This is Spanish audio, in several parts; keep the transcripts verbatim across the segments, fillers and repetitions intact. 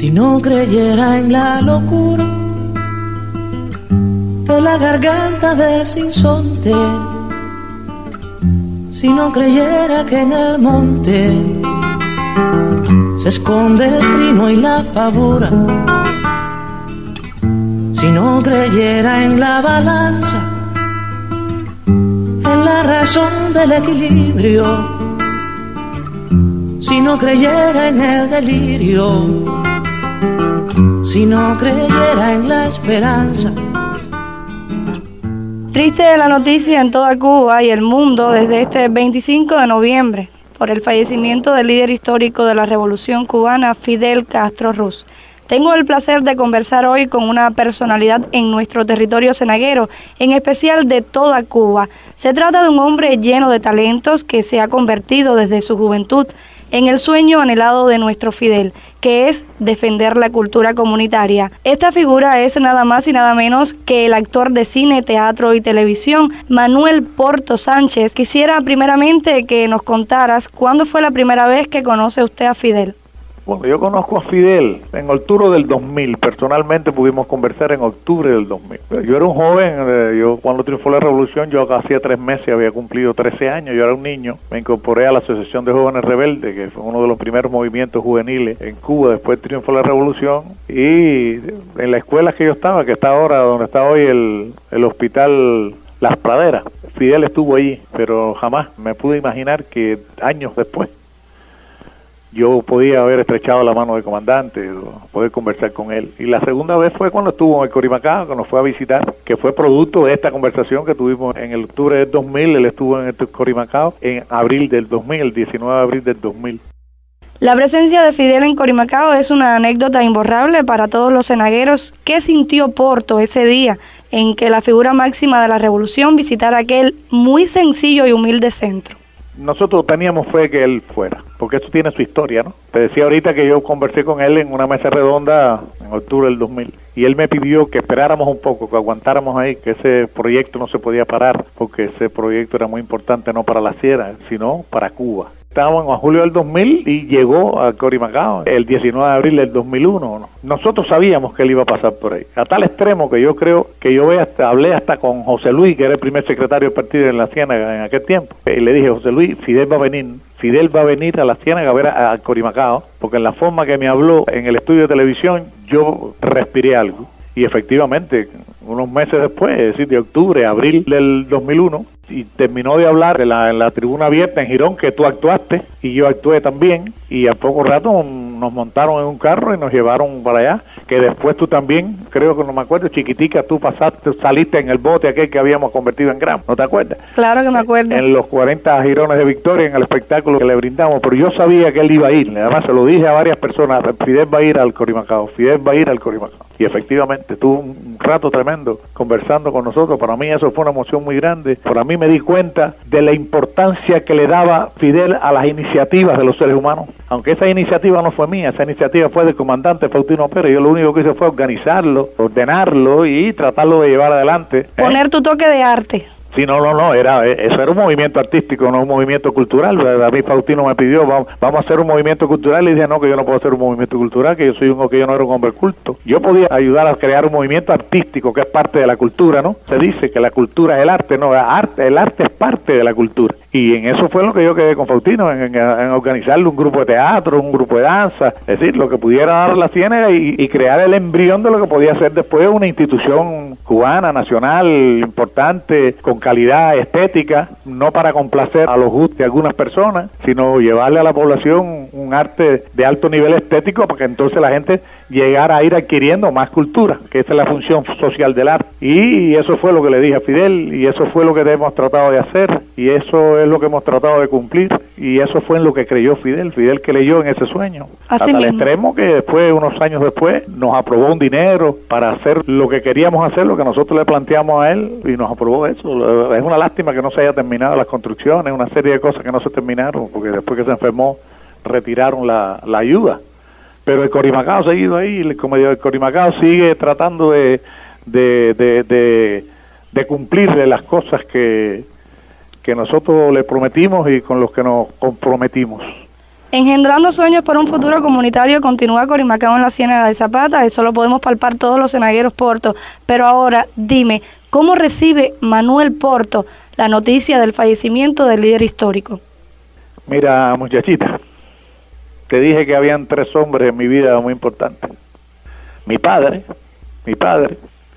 Si no creyera en la locura de la garganta del sinsonte, si no creyera que en el monte se esconde el trino y la pavura, si no creyera en la balanza, en la razón del equilibrio, si no creyera en el delirio, si no creyera en la esperanza. Triste la noticia en toda Cuba y el mundo desde este veinticinco de noviembre por el fallecimiento del líder histórico de la Revolución Cubana, Fidel Castro Ruz. Tengo el placer de conversar hoy con una personalidad en nuestro territorio cenaguero, en especial de toda Cuba. Se trata de un hombre lleno de talentos que se ha convertido desde su juventud en el sueño anhelado de nuestro Fidel, que es defender la cultura comunitaria. Esta figura es nada más y nada menos que el actor de cine, teatro y televisión, Manuel Porto Sánchez. Quisiera primeramente que nos contaras cuándo fue la primera vez que conoce usted a Fidel. Bueno, yo conozco a Fidel en octubre del dos mil, personalmente pudimos conversar en octubre del dos mil. Yo era un joven, eh, yo cuando triunfó la revolución, yo hacía tres meses había cumplido trece años, yo era un niño, me incorporé a la Asociación de Jóvenes Rebeldes, que fue uno de los primeros movimientos juveniles en Cuba después del triunfo de la revolución, y en la escuela que yo estaba, que está ahora, donde está hoy el, el hospital Las Praderas, Fidel estuvo allí, pero jamás me pude imaginar que años después yo podía haber estrechado la mano del comandante, o poder conversar con él. Y la segunda vez fue cuando estuvo en el Corimacao, que nos fue a visitar, que fue producto de esta conversación que tuvimos en el octubre del dos mil. Él estuvo en el Corimacao en abril del dos mil, el diecinueve de abril del dos mil. La presencia de Fidel en Corimacao es una anécdota imborrable para todos los cenagueros. ¿Qué sintió Porto ese día en que la figura máxima de la revolución visitara aquel muy sencillo y humilde centro? Nosotros teníamos fe que él fuera, porque esto tiene su historia, ¿no? Te decía ahorita que yo conversé con él en una mesa redonda en octubre del dos mil, y él me pidió que esperáramos un poco, que aguantáramos ahí, que ese proyecto no se podía parar, porque ese proyecto era muy importante no para la Sierra, sino para Cuba. Estábamos en julio del dos mil y llegó a Corimacao el diecinueve de abril del dos mil uno. ¿no? Nosotros sabíamos que él iba a pasar por ahí, a tal extremo que yo creo que yo hasta, hablé hasta con José Luis, que era el primer secretario del partido en la Ciénaga en aquel tiempo, y le dije, José Luis, Fidel va a venir, Fidel va a venir a la Ciénaga a ver a, a Corimacao, porque en la forma que me habló en el estudio de televisión, yo respiré algo. Y efectivamente, unos meses después, es decir, de octubre, abril del dos mil uno, y terminó de hablar en la, en la tribuna abierta en Girón, que tú actuaste, y yo actué también, y a poco rato nos montaron en un carro y nos llevaron para allá, que después tú también, creo que no me acuerdo, chiquitica, tú pasaste, saliste en el bote aquel que habíamos convertido en Gran, ¿no te acuerdas? Claro que me acuerdo. En los cuarenta girones de victoria, en el espectáculo que le brindamos, pero yo sabía que él iba a ir, además se lo dije a varias personas, Fidel va a ir al Corimacao, Fidel va a ir al Corimacao, y efectivamente tuvo un rato tremendo conversando con nosotros. Para mí eso fue una emoción muy grande, para mí me di cuenta de la importancia que le daba Fidel a las iniciativas de los seres humanos, aunque esa iniciativa no fue mía, esa iniciativa fue del comandante Faustino Pérez, yo lo único que hice fue organizarlo, ordenarlo y tratarlo de llevar adelante. Poner ¿eh? tu toque de arte. Sí, no, no, no, era, eso era un movimiento artístico, no un movimiento cultural. A mí Faustino me pidió, vamos, vamos a hacer un movimiento cultural, y dije, no, que yo no puedo hacer un movimiento cultural, que yo soy un, que yo no era un hombre culto. Yo podía ayudar a crear un movimiento artístico, que es parte de la cultura, ¿no? Se dice que la cultura es el arte, no, arte, el arte es parte de la cultura. Y en eso fue lo que yo quedé con Faustino, en, en, en organizarle un grupo de teatro, un grupo de danza, es decir, lo que pudiera dar la Ciénaga y, y crear el embrión de lo que podía ser después una institución cubana, nacional, importante, con calidad estética, no para complacer a los gustos de algunas personas, sino llevarle a la población un arte de alto nivel estético para que entonces la gente llegara a ir adquiriendo más cultura, que esa es la función social del arte. Y eso fue lo que le dije a Fidel, y eso fue lo que hemos tratado de hacer, y eso es lo que hemos tratado de cumplir, y eso fue en lo que creyó Fidel, Fidel que leyó en ese sueño, Así hasta el mismo. extremo que después, unos años después, nos aprobó un dinero para hacer lo que queríamos hacer, lo que nosotros le planteamos a él, y nos aprobó eso. Es una lástima que no se haya terminado las construcciones, una serie de cosas que no se terminaron, porque después que se enfermó, retiraron la, la ayuda. Pero el Corimacao ha seguido ahí, el, como digo, el Corimacao sigue tratando de, de, de, de, de cumplirle las cosas que, que nosotros le prometimos y con los que nos comprometimos. Engendrando sueños por un futuro comunitario continúa Corimacao en la Ciénaga de Zapata, eso lo podemos palpar todos los Cienagueros Porto. Pero ahora, dime, ¿cómo recibe Manuel Porto la noticia del fallecimiento del líder histórico? Mira, muchachita, te dije que habían tres hombres en mi vida muy importantes. Mi padre, mi padre,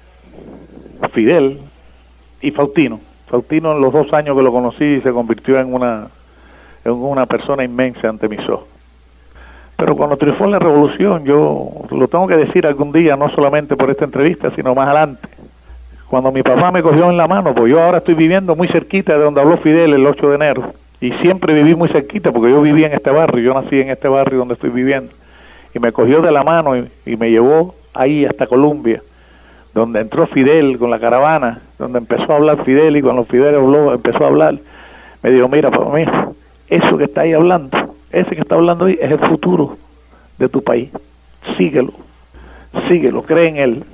Fidel y Faustino. Faustino, en los dos años que lo conocí, se convirtió en una... es una persona inmensa ante mis ojos. Pero cuando triunfó la revolución, yo lo tengo que decir algún día, no solamente por esta entrevista, sino más adelante. Cuando mi papá me cogió en la mano, pues yo ahora estoy viviendo muy cerquita de donde habló Fidel el ocho de enero. Y siempre viví muy cerquita, porque yo vivía en este barrio, yo nací en este barrio donde estoy viviendo. Y me cogió de la mano y, y me llevó ahí hasta Colombia, donde entró Fidel con la caravana, donde empezó a hablar Fidel, y cuando Fidel habló, empezó a hablar, me dijo, mira, papá, mira, eso que está ahí hablando, ese que está hablando ahí es el futuro de tu país. Síguelo, síguelo, cree en él.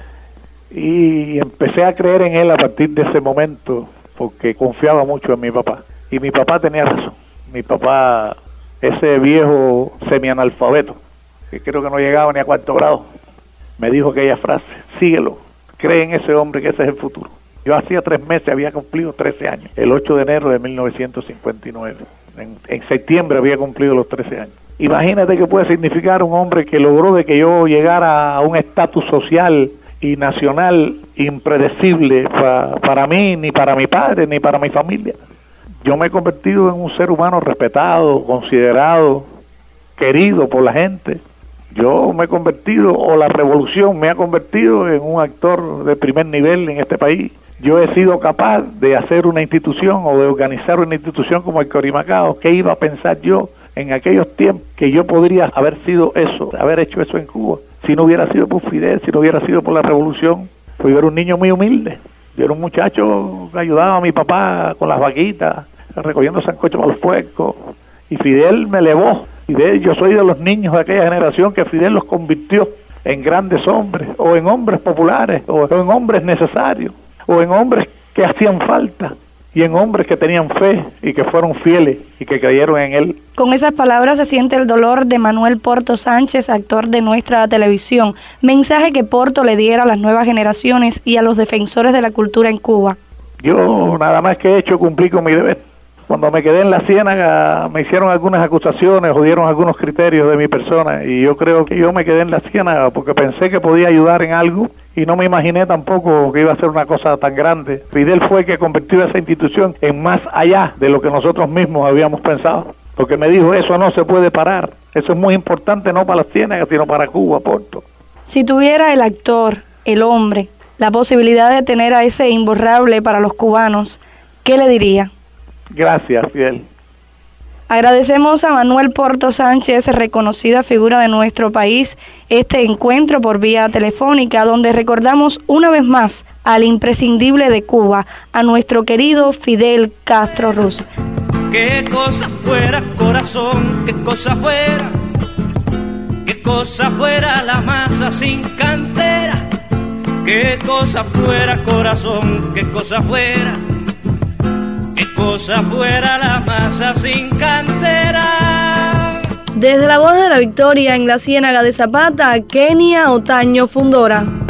Y empecé a creer en él a partir de ese momento, porque confiaba mucho en mi papá. Y mi papá tenía razón. Mi papá, ese viejo semianalfabeto, que creo que no llegaba ni a cuarto grado, me dijo aquella frase, síguelo, cree en ese hombre que ese es el futuro. Yo hacía tres meses había cumplido trece años, el ocho de enero de mil novecientos cincuenta y nueve. En, en septiembre había cumplido los trece años. Imagínate qué puede significar un hombre que logró de que yo llegara a un estatus social y nacional impredecible pa, para mí, ni para mi padre, ni para mi familia. Yo me he convertido en un ser humano respetado, considerado, querido por la gente. Yo me he convertido, o la revolución me ha convertido en un actor de primer nivel en este país. Yo he sido capaz de hacer una institución o de organizar una institución como el Corimacao. ¿Qué iba a pensar yo en aquellos tiempos que yo podría haber sido eso, haber hecho eso en Cuba? Si no hubiera sido por Fidel, si no hubiera sido por la revolución, pues yo era un niño muy humilde. Yo era un muchacho que ayudaba a mi papá con las vaquitas, recogiendo sancocho para los puercos. Y Fidel me elevó. Fidel, yo soy de los niños de aquella generación que Fidel los convirtió en grandes hombres, o en hombres populares, o en hombres necesarios, o en hombres que hacían falta, y en hombres que tenían fe y que fueron fieles y que creyeron en él. Con esas palabras se siente el dolor de Manuel Porto Sánchez, actor de nuestra televisión. Mensaje que Porto le diera a las nuevas generaciones y a los defensores de la cultura en Cuba. Yo nada más que he hecho cumplir con mi deber. Cuando me quedé en la Ciénaga me hicieron algunas acusaciones o dieron algunos criterios de mi persona, y yo creo que yo me quedé en la Ciénaga porque pensé que podía ayudar en algo y no me imaginé tampoco que iba a ser una cosa tan grande. Fidel fue el que convirtió esa institución en más allá de lo que nosotros mismos habíamos pensado, porque me dijo, eso no se puede parar, eso es muy importante no para la Ciénaga sino para Cuba, Porto. Si tuviera el actor, el hombre, la posibilidad de tener a ese imborrable para los cubanos, ¿qué le diría? Gracias, Fidel. Agradecemos a Manuel Porto Sánchez, reconocida figura de nuestro país, este encuentro por vía telefónica, donde recordamos una vez más al imprescindible de Cuba, a nuestro querido Fidel Castro Ruz. Qué cosa fuera, corazón, qué cosa fuera, qué cosa fuera la masa sin cantera, qué cosa fuera, corazón, qué cosa fuera, qué cosa fuera la masa sin cantera. Desde la Voz de la Victoria en la Ciénaga de Zapata, Kenia Otaño Fundora.